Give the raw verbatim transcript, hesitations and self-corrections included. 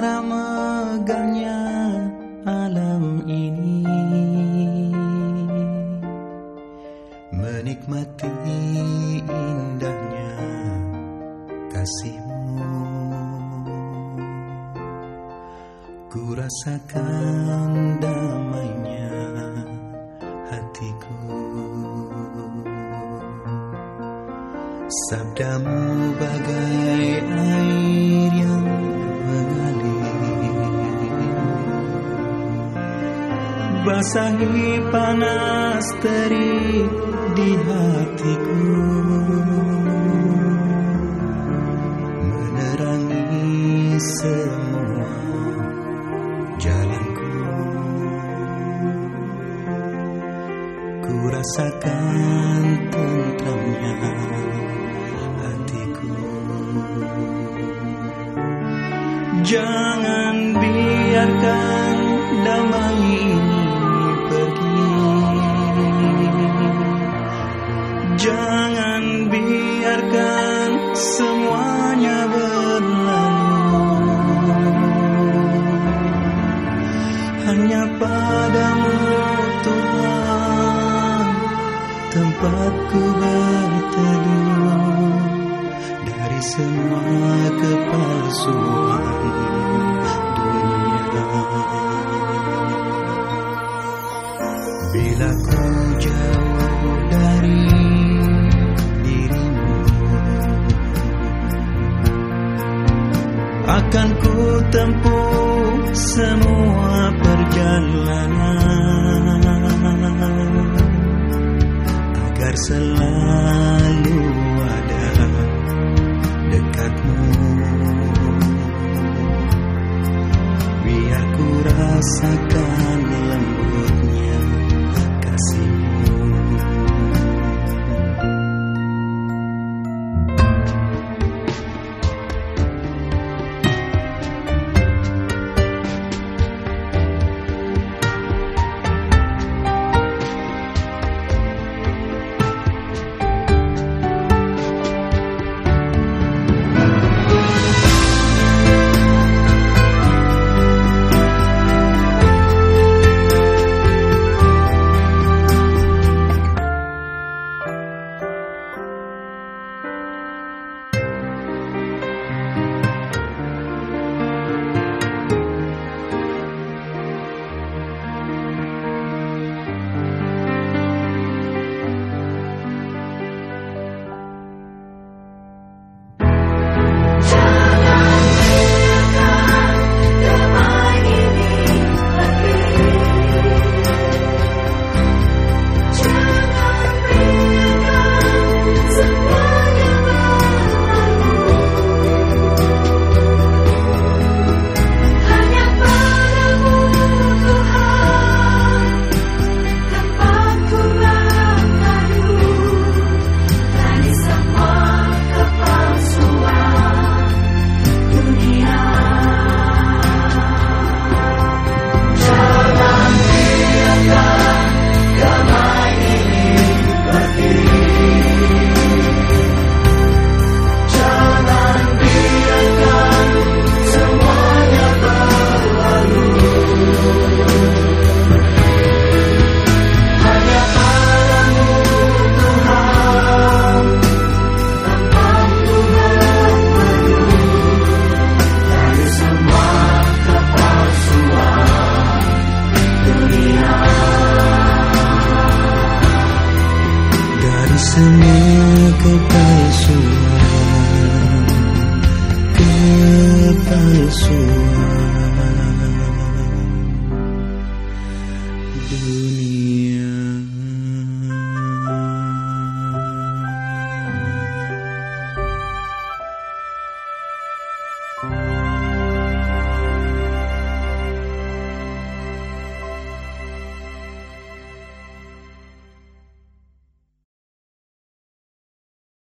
cara megahnya alam ini, menikmati indahnya kasih-Mu. Ku rasakan damainya hatiku. Sabda-Mu bagai air yang mengalir, basahi panas terik di hatiku, menerangi semua jalanku. Ku rasakan tentramnya hatiku. Jangan biarkan damai ini pergi, jangan biarkan semuanya berlalu. Hanya Padamu Tuhan tempatku berteduh dari semua kepalsuan dunia. Bila ku jauh dari diri-Mu, akan ku tempuh semua perjalanan agar selalu ada dekat-Mu. Biar ku rasakan